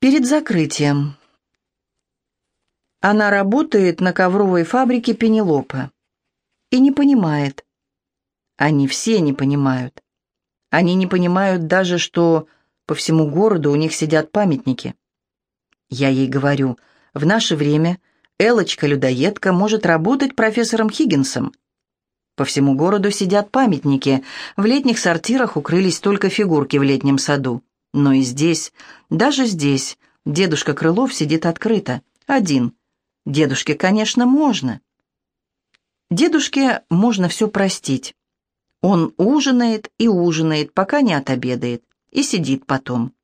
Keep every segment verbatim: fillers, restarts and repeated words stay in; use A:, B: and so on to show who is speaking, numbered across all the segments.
A: Перед закрытием. Она работает на ковровой фабрике Пенелопа и не понимает. Они все не понимают. Они не понимают даже, что по всему городу у них сидят памятники. Я ей говорю, в наше время Элочка-людоедка может работать профессором Хиггинсом. По всему городу сидят памятники, в летних сортирах укрылись только фигурки в летнем саду. Но и здесь, даже здесь, дедушка Крылов сидит открыто, один. Дедушке, конечно, можно. Дедушке можно все простить. Он ужинает и ужинает, пока не отобедает, и сидит потом.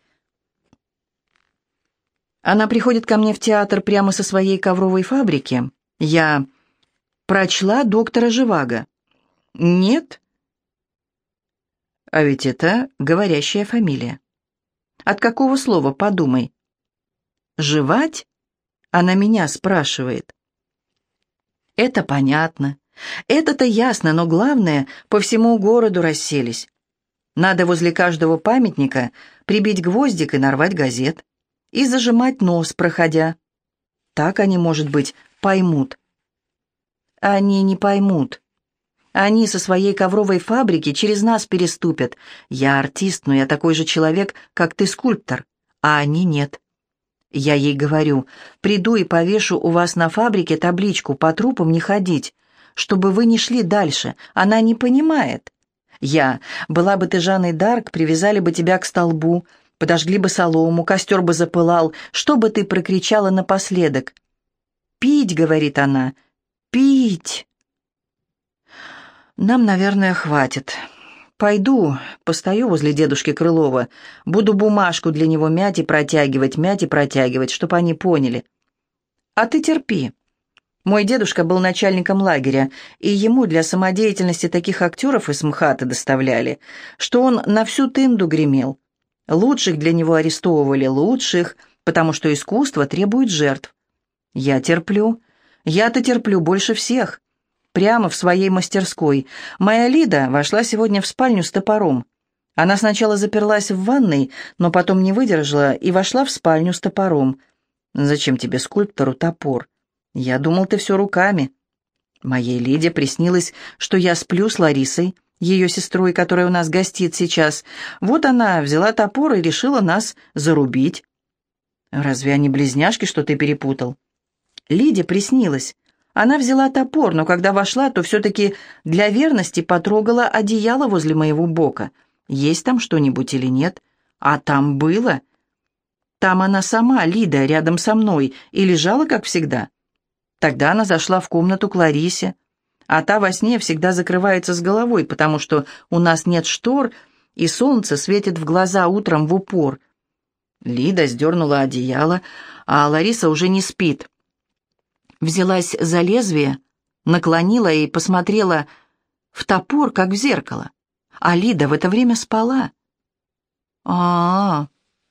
A: Она приходит ко мне в театр прямо со своей ковровой фабрики. Я прочла доктора Живаго. Нет. А ведь это говорящая фамилия. От какого слова, подумай? Жевать? Она меня спрашивает. Это понятно. Это-то ясно, но главное, по всему городу расселись. Надо возле каждого памятника прибить гвоздик и нарвать газет. И зажимать нос, проходя. Так они, может быть, поймут. Они не поймут. Они со своей ковровой фабрики через нас переступят. Я артист, но я такой же человек, как ты скульптор, а они нет. Я ей говорю, приду и повешу у вас на фабрике табличку «По трупам не ходить», чтобы вы не шли дальше. Она не понимает. Я, была бы ты Жанной д'Арк, привязали бы тебя к столбу, подожгли бы солому, костер бы запылал, что бы ты прокричала напоследок? «Пить», — говорит она, — «пить». Нам, наверное, хватит. Пойду, постою возле дедушки Крылова, буду бумажку для него мять и протягивать, мять и протягивать, чтобы они поняли. А ты терпи. Мой дедушка был начальником лагеря, и ему для самодеятельности таких актеров из МХАТа доставляли, что он на всю тынду гремел. Лучших для него арестовывали, лучших, потому что искусство требует жертв. Я терплю. Я-то терплю больше всех. Прямо в своей мастерской. Моя Лида вошла сегодня в спальню с топором. Она сначала заперлась в ванной, но потом не выдержала и вошла в спальню с топором. «Зачем тебе, скульптору, топор? Я думал, ты все руками». Моей Лиде приснилось, что я сплю с Ларисой, ее сестрой, которая у нас гостит сейчас. Вот она взяла топор и решила нас зарубить. Разве они близняшки, что ты перепутал? Лиде приснилось. Она взяла топор, но когда вошла, то все-таки для верности потрогала одеяло возле моего бока. Есть там что-нибудь или нет? А там было. Там она сама, Лида, рядом со мной, и лежала, как всегда. Тогда она зашла в комнату к Ларисе, а та во сне всегда закрывается с головой, потому что у нас нет штор, и солнце светит в глаза утром в упор. Лида сдернула одеяло, а Лариса уже не спит. Взялась за лезвие, наклонила и посмотрела в топор, как в зеркало. А Лида в это время спала. А, -а,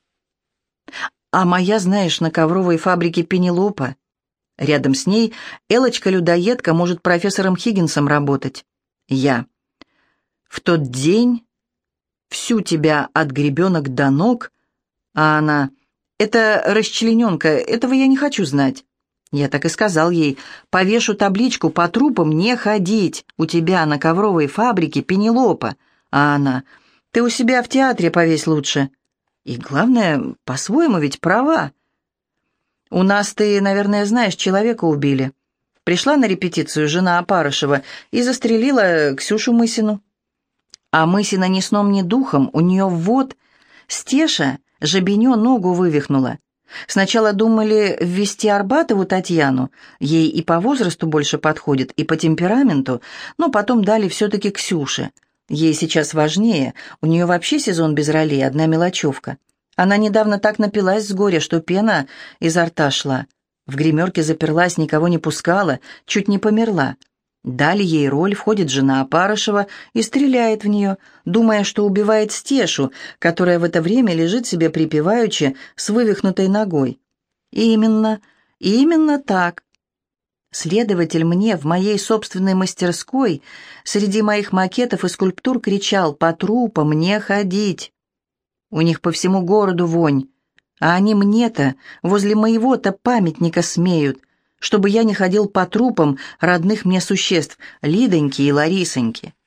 A: -а. а моя, знаешь, на ковровой фабрике Пенелопа. Рядом с ней Элочка-людоедка может профессором Хиггинсом работать. Я. В тот день всю тебя от гребенок до ног, а она... Это расчлененка, этого я не хочу знать. Я так и сказал ей, повешу табличку «По трупам не ходить» у тебя на ковровой фабрике Пенелопа. А она, ты у себя в театре повесь лучше. И главное, по-своему ведь права. У нас, ты, наверное, знаешь, человека убили. Пришла на репетицию жена Опарышева и застрелила Ксюшу Мысину. А Мысина ни сном, ни духом, у нее ввод. Стеша жабенё ногу вывихнула. Сначала думали ввести Арбатову Татьяну, ей и по возрасту больше подходит, и по темпераменту, но потом дали все-таки Ксюше. Ей сейчас важнее, у нее вообще сезон без ролей, одна мелочевка. Она недавно так напилась с горя, что пена изо рта шла. В гримерке заперлась, никого не пускала, чуть не померла. Дали ей роль, входит жена Опарышева и стреляет в нее, думая, что убивает Стешу, которая в это время лежит себе припеваючи с вывихнутой ногой. Именно, именно так. Следователь мне в моей собственной мастерской среди моих макетов и скульптур кричал «По трупам не ходить». У них по всему городу вонь. А они мне-то, возле моего-то памятника смеют, чтобы я не ходил по трупам родных мне существ, Лидоньки и Ларисоньки.